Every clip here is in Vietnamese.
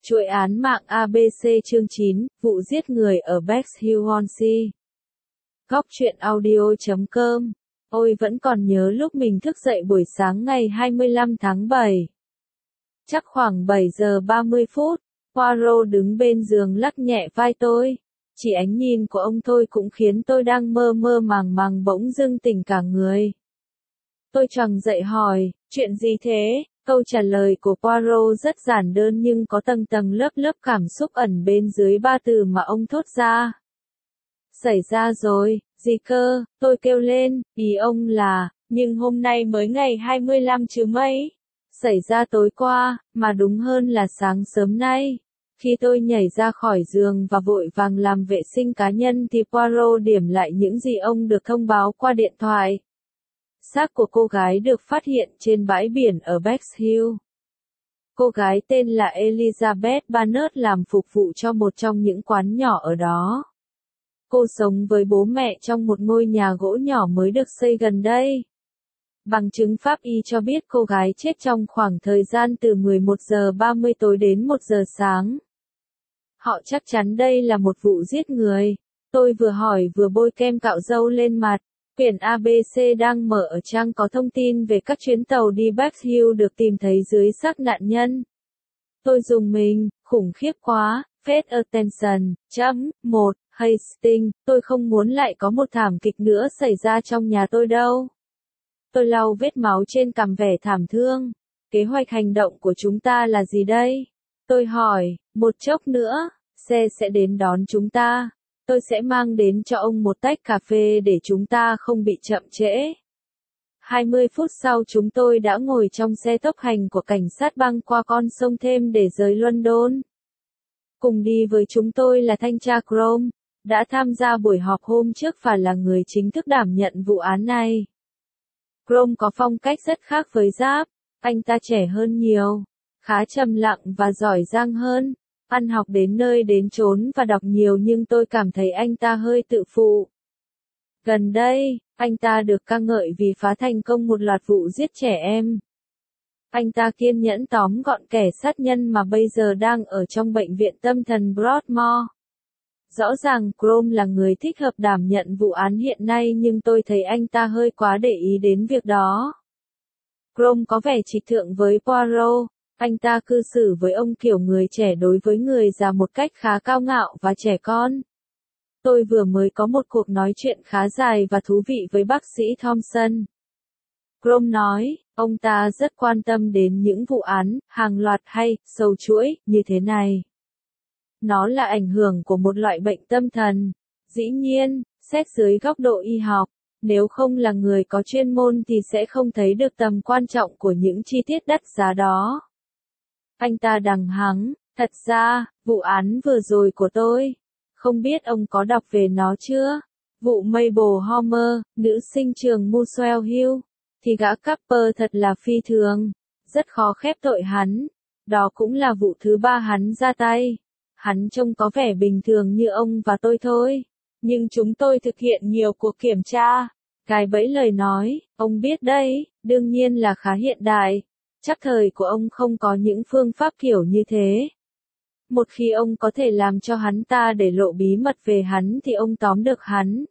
Chuỗi án mạng ABC chương 9, vụ giết người ở Bexhill-on-Sea. Góc truyện audio.com. Ôi vẫn còn nhớ lúc mình thức dậy buổi sáng ngày 25 tháng 7. Chắc khoảng 7 giờ 30 phút, Poirot đứng bên giường lắc nhẹ vai tôi. Chỉ ánh nhìn của ông thôi cũng khiến tôi đang mơ mơ màng màng bỗng dưng tỉnh cả người. Tôi choàng dậy hỏi, chuyện gì thế? Câu trả lời của Poirot rất giản đơn nhưng có tầng tầng lớp lớp cảm xúc ẩn bên dưới ba từ mà ông thốt ra. Xảy ra rồi, gì cơ, tôi kêu lên, ý ông là, nhưng hôm nay mới ngày 25 chứ mấy. Xảy ra tối qua, mà đúng hơn là sáng sớm nay. Khi tôi nhảy ra khỏi giường và vội vàng làm vệ sinh cá nhân thì Poirot điểm lại những gì ông được thông báo qua điện thoại. Xác của cô gái được phát hiện trên bãi biển ở Bexhill. Cô gái tên là Elizabeth Barnett làm phục vụ cho một trong những quán nhỏ ở đó. Cô sống với bố mẹ trong một ngôi nhà gỗ nhỏ mới được xây gần đây. Bằng chứng pháp y cho biết cô gái chết trong khoảng thời gian từ 11 giờ 30 tối đến 1 giờ sáng. Họ chắc chắn đây là một vụ giết người. Tôi vừa hỏi vừa bôi kem cạo râu lên mặt. Quyển ABC đang mở ở trang có thông tin về các chuyến tàu đi Bexhill được tìm thấy dưới xác nạn nhân. Tôi rùng mình, khủng khiếp quá, Fed Attention, 1, Hastings, tôi không muốn lại có một thảm kịch nữa xảy ra trong nhà tôi đâu. Tôi lau vết máu trên cằm vẻ thảm thương. Kế hoạch hành động của chúng ta là gì đây? Tôi hỏi, một chốc nữa, xe sẽ đến đón chúng ta. Tôi sẽ mang đến cho ông một tách cà phê để chúng ta không bị chậm trễ. 20 phút sau chúng tôi đã ngồi trong xe tốc hành của cảnh sát băng qua con sông Thêm để rời London. Cùng đi với chúng tôi là thanh tra Crome, đã tham gia buổi họp hôm trước và là người chính thức đảm nhận vụ án này. Crome có phong cách rất khác với Giáp, anh ta trẻ hơn nhiều, khá trầm lặng và giỏi giang hơn. Ăn học đến nơi đến chốn và đọc nhiều nhưng tôi cảm thấy anh ta hơi tự phụ. Gần đây, anh ta được ca ngợi vì phá thành công một loạt vụ giết trẻ em. Anh ta kiên nhẫn tóm gọn kẻ sát nhân mà bây giờ đang ở trong bệnh viện tâm thần Broadmoor. Rõ ràng Crome là người thích hợp đảm nhận vụ án hiện nay nhưng tôi thấy anh ta hơi quá để ý đến việc đó. Crome có vẻ trịch thượng với Poirot. Anh ta cư xử với ông kiểu người trẻ đối với người già một cách khá cao ngạo và trẻ con. Tôi vừa mới có một cuộc nói chuyện khá dài và thú vị với bác sĩ Thompson. Crome nói, ông ta rất quan tâm đến những vụ án, hàng loạt hay, sâu chuỗi, như thế này. Nó là ảnh hưởng của một loại bệnh tâm thần. Dĩ nhiên, xét dưới góc độ y học, nếu không là người có chuyên môn thì sẽ không thấy được tầm quan trọng của những chi tiết đắt giá đó. Anh ta đằng hắng, thật ra, vụ án vừa rồi của tôi, không biết ông có đọc về nó chưa? Vụ Mabel Homer, nữ sinh trường Muswell Hill, thì gã Capper thật là phi thường, rất khó khép tội hắn. Đó cũng là vụ thứ 3 hắn ra tay. Hắn trông có vẻ bình thường như ông và tôi thôi, nhưng chúng tôi thực hiện nhiều cuộc kiểm tra. Cái bẫy lời nói, ông biết đấy, đương nhiên là khá hiện đại. Chắc thời của ông không có những phương pháp kiểu như thế. Một khi ông có thể làm cho hắn ta để lộ bí mật về hắn thì ông tóm được hắn.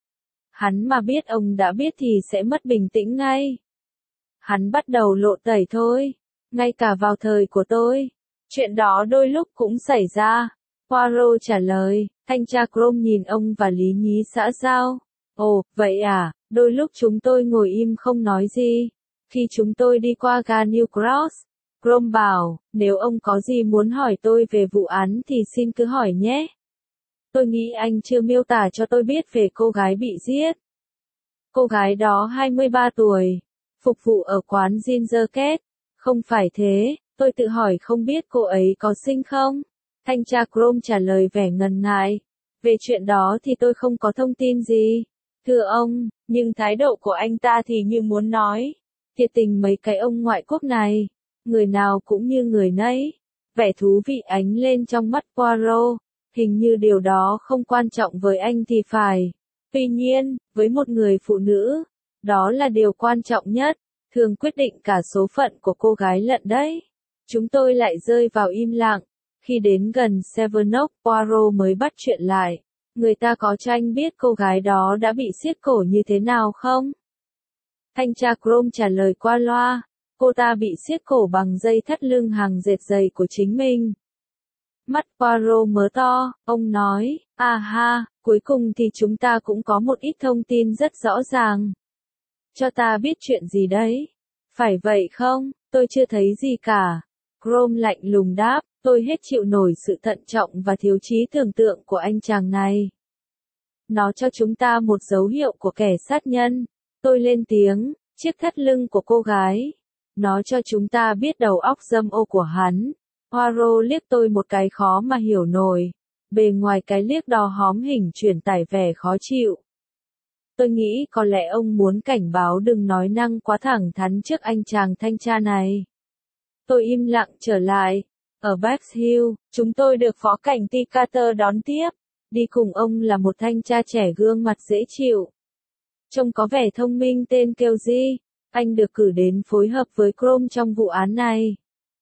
Hắn mà biết ông đã biết thì sẽ mất bình tĩnh ngay. Hắn bắt đầu lộ tẩy thôi, ngay cả vào thời của tôi. Chuyện đó đôi lúc cũng xảy ra. Poirot trả lời, thanh tra Crome nhìn ông và lý nhí xã giao. Ồ, vậy à, đôi lúc chúng tôi ngồi im không nói gì. Khi chúng tôi đi qua ga New Cross, Crome bảo, nếu ông có gì muốn hỏi tôi về vụ án thì xin cứ hỏi nhé. Tôi nghĩ anh chưa miêu tả cho tôi biết về cô gái bị giết. Cô gái đó 23 tuổi, phục vụ ở quán Ginger Cat. Không phải thế, tôi tự hỏi không biết cô ấy có sinh không? Thanh tra Crome trả lời vẻ ngần ngại. Về chuyện đó thì tôi không có thông tin gì. Thưa ông, nhưng thái độ của anh ta thì như muốn nói. Thiệt tình mấy cái ông ngoại quốc này, người nào cũng như người nấy. Vẻ thú vị ánh lên trong mắt Poirot, hình như điều đó không quan trọng với anh thì phải. Tuy nhiên, với một người phụ nữ, đó là điều quan trọng nhất, thường quyết định cả số phận của cô gái lận đấy. Chúng tôi lại rơi vào im lặng. Khi đến gần Sevenoaks, Poirot mới bắt chuyện lại. Người ta có cho anh biết cô gái đó đã bị siết cổ như thế nào không? Thanh tra Crome trả lời qua loa. Cô ta bị siết cổ bằng dây thắt lưng hàng dệt dày của chính mình. Mắt Poirot mở to, ông nói, à ha, cuối cùng thì chúng ta cũng có một ít thông tin rất rõ ràng. Cho ta biết chuyện gì đấy? Phải vậy không? Tôi chưa thấy gì cả. Crome lạnh lùng đáp, tôi hết chịu nổi sự thận trọng và thiếu trí tưởng tượng của anh chàng này. Nó cho chúng ta một dấu hiệu của kẻ sát nhân. Tôi lên tiếng, chiếc thắt lưng của cô gái. Nó cho chúng ta biết đầu óc dâm ô của hắn. Poirot liếc tôi một cái khó mà hiểu nổi. Bề ngoài cái liếc đo hóm hình truyền tải vẻ khó chịu. Tôi nghĩ có lẽ ông muốn cảnh báo đừng nói năng quá thẳng thắn trước anh chàng thanh tra này. Tôi im lặng trở lại. Ở Bexhill Hill, chúng tôi được phó cảnh ty Carter đón tiếp. Đi cùng ông là một thanh tra trẻ gương mặt dễ chịu. Trông có vẻ thông minh tên Kelly. Anh được cử đến phối hợp với Crome trong vụ án này.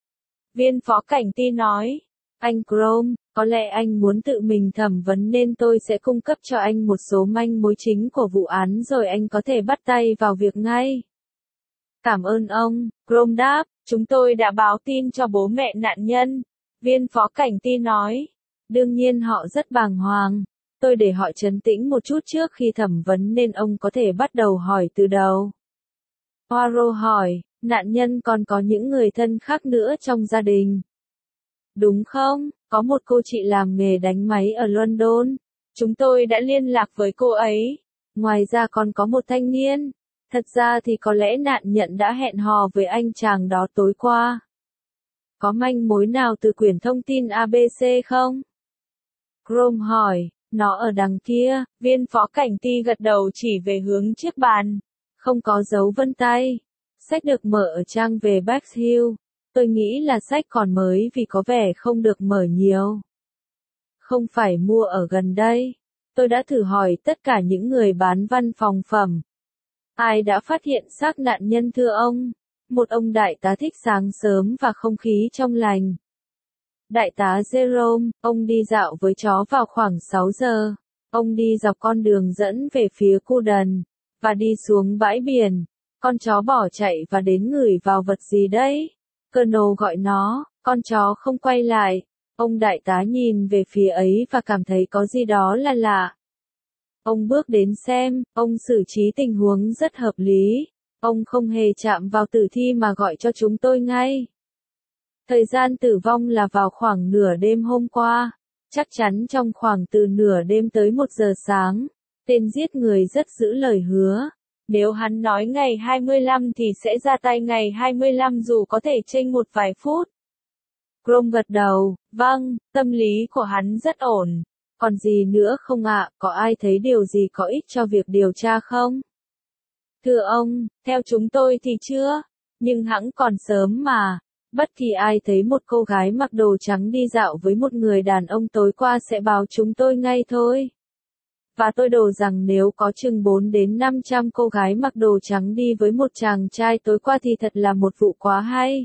Viên phó cảnh ty nói. Anh Crome, có lẽ anh muốn tự mình thẩm vấn nên tôi sẽ cung cấp cho anh một số manh mối chính của vụ án rồi anh có thể bắt tay vào việc ngay. Cảm ơn ông, Crome đáp, chúng tôi đã báo tin cho bố mẹ nạn nhân. Viên phó cảnh ty nói. Đương nhiên họ rất bàng hoàng. Tôi để họ trấn tĩnh một chút trước khi thẩm vấn nên ông có thể bắt đầu hỏi từ đầu. Poirot hỏi, nạn nhân còn có những người thân khác nữa trong gia đình. Đúng không? Có một cô chị làm nghề đánh máy ở London. Chúng tôi đã liên lạc với cô ấy. Ngoài ra còn có một thanh niên. Thật ra thì có lẽ nạn nhân đã hẹn hò với anh chàng đó tối qua. Có manh mối nào từ quyển thông tin ABC không? Crome hỏi, nó ở đằng kia. Viên phó cảnh ty gật đầu chỉ về hướng chiếc bàn. Không có dấu vân tay. Sách được mở ở trang về Bexhill. Tôi nghĩ là sách còn mới vì có vẻ không được mở nhiều. Không phải mua ở gần đây. Tôi đã thử hỏi tất cả những người bán văn phòng phẩm. Ai đã phát hiện xác nạn nhân thưa ông? Một ông đại tá thích sáng sớm và không khí trong lành. Đại tá Jerome, ông đi dạo với chó vào khoảng 6 giờ. Ông đi dọc con đường dẫn về phía Cuden, và đi xuống bãi biển. Con chó bỏ chạy và đến ngửi vào vật gì đấy. Colonel gọi nó, con chó không quay lại. Ông đại tá nhìn về phía ấy và cảm thấy có gì đó là lạ. Ông bước đến xem, ông xử trí tình huống rất hợp lý. Ông không hề chạm vào tử thi mà gọi cho chúng tôi ngay. Thời gian tử vong là vào khoảng nửa đêm hôm qua. Chắc chắn trong khoảng từ nửa đêm tới 1 giờ sáng. Tên giết người rất giữ lời hứa. Nếu hắn nói ngày 25 thì sẽ ra tay ngày 25 dù có thể chênh một vài phút. Crome gật đầu, vâng, tâm lý của hắn rất ổn. Còn gì nữa không ạ, có ai thấy điều gì có ích cho việc điều tra không? Thưa ông, theo chúng tôi thì chưa, nhưng hẵng còn sớm mà. Bất kỳ ai thấy một cô gái mặc đồ trắng đi dạo với một người đàn ông tối qua sẽ báo chúng tôi ngay thôi. Và tôi đổ rằng nếu có chừng 4 đến 500 cô gái mặc đồ trắng đi với một chàng trai tối qua thì thật là một vụ quá hay.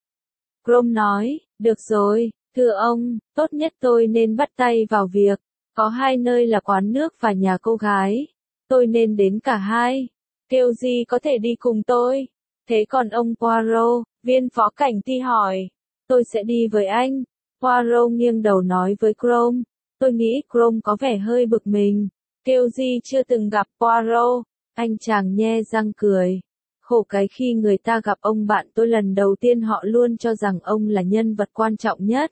Crome nói, được rồi, thưa ông, tốt nhất tôi nên bắt tay vào việc. Có 2 nơi là quán nước và nhà cô gái. Tôi nên đến cả hai. Kêu gì có thể đi cùng tôi. Thế còn ông Poirot, viên phó cảnh ty hỏi. Tôi sẽ đi với anh. Poirot nghiêng đầu nói với Crome. Tôi nghĩ Crome có vẻ hơi bực mình. Kêu gì chưa từng gặp Poirot. Anh chàng nhe răng cười. Khổ cái khi người ta gặp ông bạn tôi lần đầu tiên họ luôn cho rằng ông là nhân vật quan trọng nhất.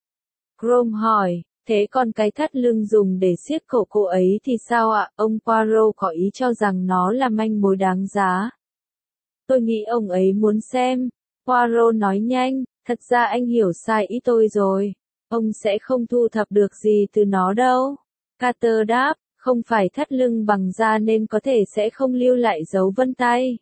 Crome hỏi, thế còn cái thắt lưng dùng để siết cổ cô ấy thì sao ạ? Ông Poirot có ý cho rằng nó là manh mối đáng giá. Tôi nghĩ ông ấy muốn xem. Poirot nói nhanh, thật ra anh hiểu sai ý tôi rồi. Ông sẽ không thu thập được gì từ nó đâu. Carter đáp, không phải thắt lưng bằng da nên có thể sẽ không lưu lại dấu vân tay.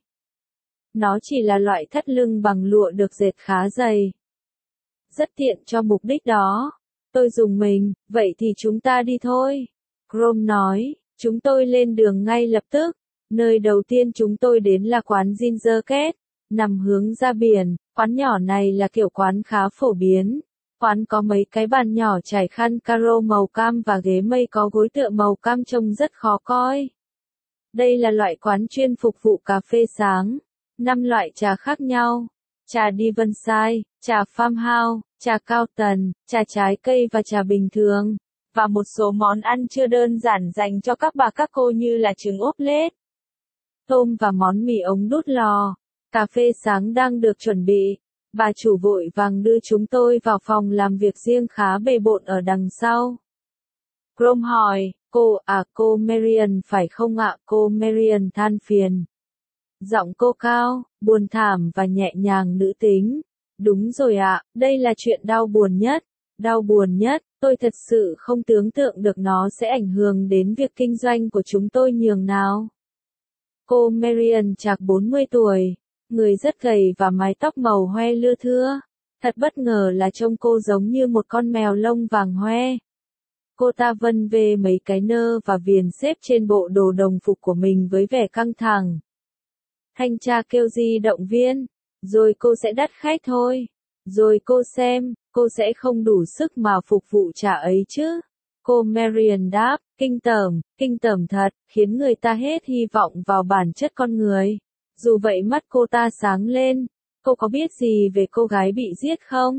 Nó chỉ là loại thắt lưng bằng lụa được dệt khá dày. Rất tiện cho mục đích đó. Tôi dùng mình, vậy thì chúng ta đi thôi. Crome nói, chúng tôi lên đường ngay lập tức. Nơi đầu tiên chúng tôi đến là quán Ginger Cat, nằm hướng ra biển. Quán nhỏ này là kiểu quán khá phổ biến. Quán có mấy cái bàn nhỏ trải khăn caro màu cam và ghế mây có gối tựa màu cam trông rất khó coi. Đây là loại quán chuyên phục vụ cà phê sáng. 5 loại trà khác nhau. Trà Devonshire, trà Farmhouse, trà cao tần, trà trái cây và trà bình thường. Và một số món ăn chưa đơn giản dành cho các bà các cô như là trứng ốp lết, tôm và món mì ống đút lò. Cà phê sáng đang được chuẩn bị. Bà chủ vội vàng đưa chúng tôi vào phòng làm việc riêng khá bề bộn ở đằng sau. Chrome hỏi, cô Marian phải không ạ? Cô Marian than phiền. Giọng cô cao, buồn thảm và nhẹ nhàng nữ tính. Đúng rồi ạ, đây là chuyện đau buồn nhất. Đau buồn nhất, tôi thật sự không tưởng tượng được nó sẽ ảnh hưởng đến việc kinh doanh của chúng tôi nhường nào. Cô Marian chạc 40 tuổi, người rất gầy và mái tóc màu hoe lưa thưa. Thật bất ngờ là trông cô giống như một con mèo lông vàng hoe. Cô ta vân vê mấy cái nơ và viền xếp trên bộ đồ đồng phục của mình với vẻ căng thẳng. Thanh tra kêu di động viên, rồi cô sẽ đắt khách thôi. Rồi cô xem, cô sẽ không đủ sức mà phục vụ trả ấy chứ. Cô Marian đáp, kinh tởm thật, khiến người ta hết hy vọng vào bản chất con người. Dù vậy mắt cô ta sáng lên. Cô có biết gì về cô gái bị giết không?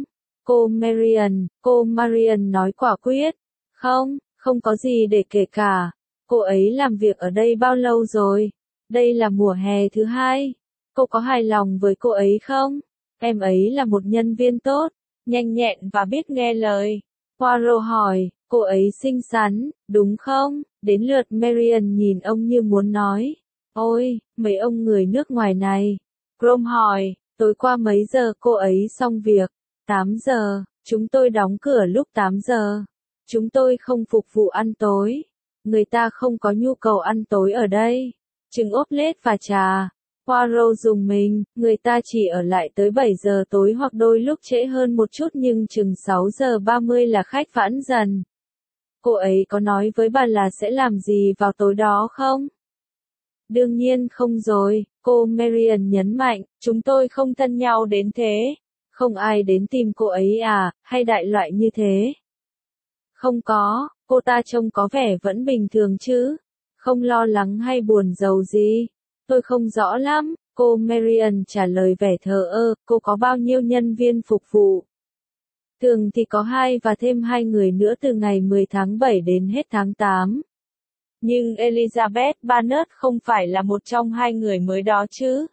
Cô Marian nói quả quyết. Không có gì để kể cả. Cô ấy làm việc ở đây bao lâu rồi? Đây là mùa hè thứ 2. Cô có hài lòng với cô ấy không? Em ấy là một nhân viên tốt, nhanh nhẹn và biết nghe lời. Poirot hỏi, cô ấy xinh xắn, đúng không? Đến lượt Marian nhìn ông như muốn nói. Ôi, mấy ông người nước ngoài này. Chrome hỏi, tối qua mấy giờ cô ấy xong việc? 8 giờ, chúng tôi đóng cửa lúc 8 giờ. Chúng tôi không phục vụ ăn tối. Người ta không có nhu cầu ăn tối ở đây. Trứng ốp lết và trà. Poirot dùng mình, người ta chỉ ở lại tới 7 giờ tối hoặc đôi lúc trễ hơn một chút nhưng chừng 6 giờ 30 là khách vãn dần. Cô ấy có nói với bà là sẽ làm gì vào tối đó không? Đương nhiên không rồi, cô Marian nhấn mạnh, chúng tôi không thân nhau đến thế. Không ai đến tìm cô ấy à, hay đại loại như thế. Không có, cô ta trông có vẻ vẫn bình thường chứ. Không lo lắng hay buồn rầu gì. Tôi không rõ lắm, cô Marian trả lời vẻ thờ ơ, cô có bao nhiêu nhân viên phục vụ? Thường thì có 2 và thêm 2 người nữa từ ngày 10 tháng 7 đến hết tháng 8. Nhưng Elizabeth Bennet không phải là một trong 2 người mới đó chứ.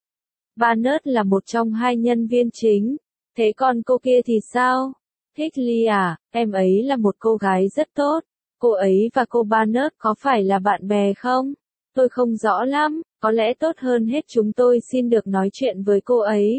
Bennet là một trong 2 nhân viên chính. Thế còn cô kia thì sao? Hickley à, em ấy là một cô gái rất tốt. Cô ấy và cô Bennet có phải là bạn bè không? Tôi không rõ lắm, có lẽ tốt hơn hết chúng tôi xin được nói chuyện với cô ấy.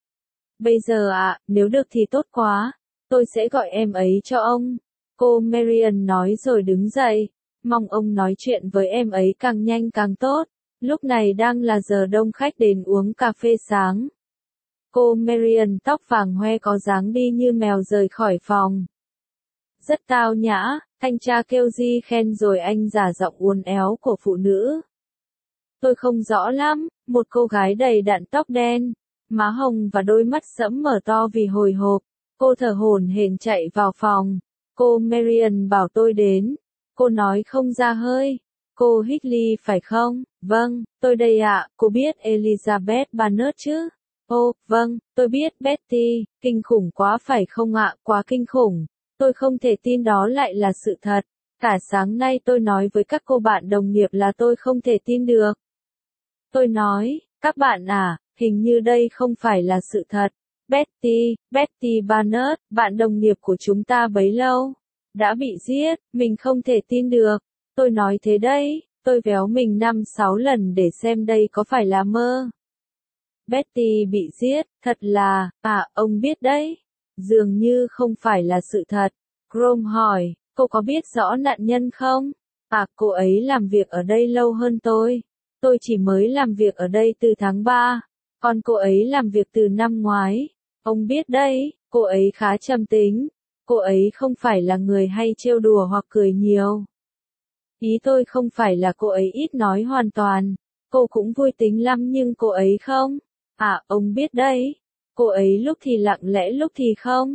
Bây giờ ạ, nếu được thì tốt quá. Tôi sẽ gọi em ấy cho ông. Cô Marian nói rồi đứng dậy. Mong ông nói chuyện với em ấy càng nhanh càng tốt. Lúc này đang là giờ đông khách đến uống cà phê sáng. Cô Marian tóc vàng hoe có dáng đi như mèo rời khỏi phòng. Rất tao nhã, thanh tra kêu Di khen rồi anh giả giọng uốn éo của phụ nữ. Tôi không rõ lắm, một cô gái đầy đặn tóc đen, má hồng và đôi mắt sẫm mở to vì hồi hộp. Cô thở hổn hển chạy vào phòng. Cô Marian bảo tôi đến. Cô nói không ra hơi. Cô Hickley phải không? Vâng, tôi đây ạ, cô biết Elizabeth Bennet chứ? Ồ, vâng, tôi biết Betty, kinh khủng quá phải không ạ, quá kinh khủng. Tôi không thể tin đó lại là sự thật. Cả sáng nay tôi nói với các cô bạn đồng nghiệp là tôi không thể tin được. Tôi nói, các bạn à, hình như đây không phải là sự thật. Betty Bennet, bạn đồng nghiệp của chúng ta bấy lâu, đã bị giết, mình không thể tin được. Tôi nói thế đấy, tôi véo mình 5-6 lần để xem đây có phải là mơ. Betty bị giết, thật là, ông biết đấy. Dường như không phải là sự thật. Chrome hỏi, cô có biết rõ nạn nhân không? Cô ấy làm việc ở đây lâu hơn tôi. Tôi chỉ mới làm việc ở đây từ tháng 3. Còn cô ấy làm việc từ năm ngoái. Ông biết đấy, cô ấy khá trầm tính. Cô ấy không phải là người hay trêu đùa hoặc cười nhiều. Ý tôi không phải là cô ấy ít nói hoàn toàn. Cô cũng vui tính lắm nhưng cô ấy không. Ông biết đấy. Cô ấy lúc thì lặng lẽ lúc thì không.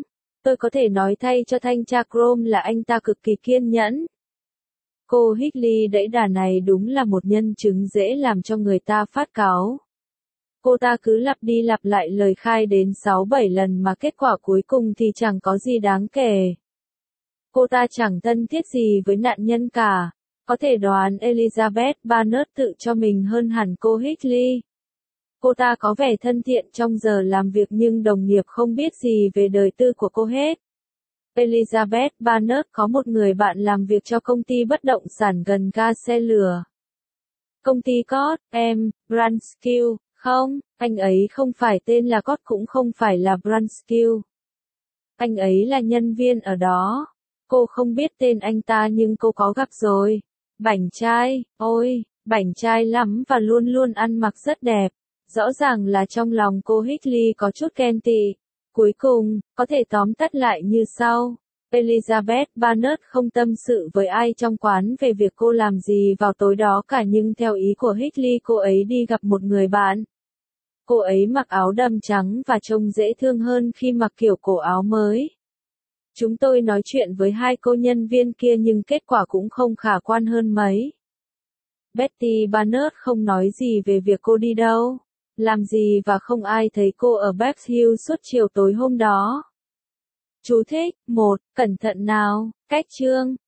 Tôi có thể nói thay cho thanh tra Chrome là anh ta cực kỳ kiên nhẫn. Cô Hickley đẩy đà này đúng là một nhân chứng dễ làm cho người ta phát cáu. Cô ta cứ lặp đi lặp lại lời khai đến 6-7 lần mà kết quả cuối cùng thì chẳng có gì đáng kể. Cô ta chẳng thân thiết gì với nạn nhân cả. Có thể đoán Elizabeth Bennet tự cho mình hơn hẳn cô Hickley. Cô ta có vẻ thân thiện trong giờ làm việc nhưng đồng nghiệp không biết gì về đời tư của cô hết. Elizabeth Bennet có một người bạn làm việc cho công ty bất động sản gần ga xe lửa. Công ty Cott, Brunskill, không, anh ấy không phải tên là Cott cũng không phải là Brunskill. Anh ấy là nhân viên ở đó. Cô không biết tên anh ta nhưng cô có gặp rồi. Bảnh trai, ôi, bảnh trai lắm và luôn luôn ăn mặc rất đẹp. Rõ ràng là trong lòng cô Hickley có chút ghen tị. Cuối cùng, có thể tóm tắt lại như sau. Elizabeth Bennet không tâm sự với ai trong quán về việc cô làm gì vào tối đó cả nhưng theo ý của Hickley cô ấy đi gặp một người bạn. Cô ấy mặc áo đầm trắng và trông dễ thương hơn khi mặc kiểu cổ áo mới. Chúng tôi nói chuyện với hai cô nhân viên kia nhưng kết quả cũng không khả quan hơn mấy. Betty Bennet không nói gì về việc cô đi đâu, làm gì và không ai thấy cô ở Bexhill Hill suốt chiều tối hôm đó. Chú thích, 1, cẩn thận nào, cách chương.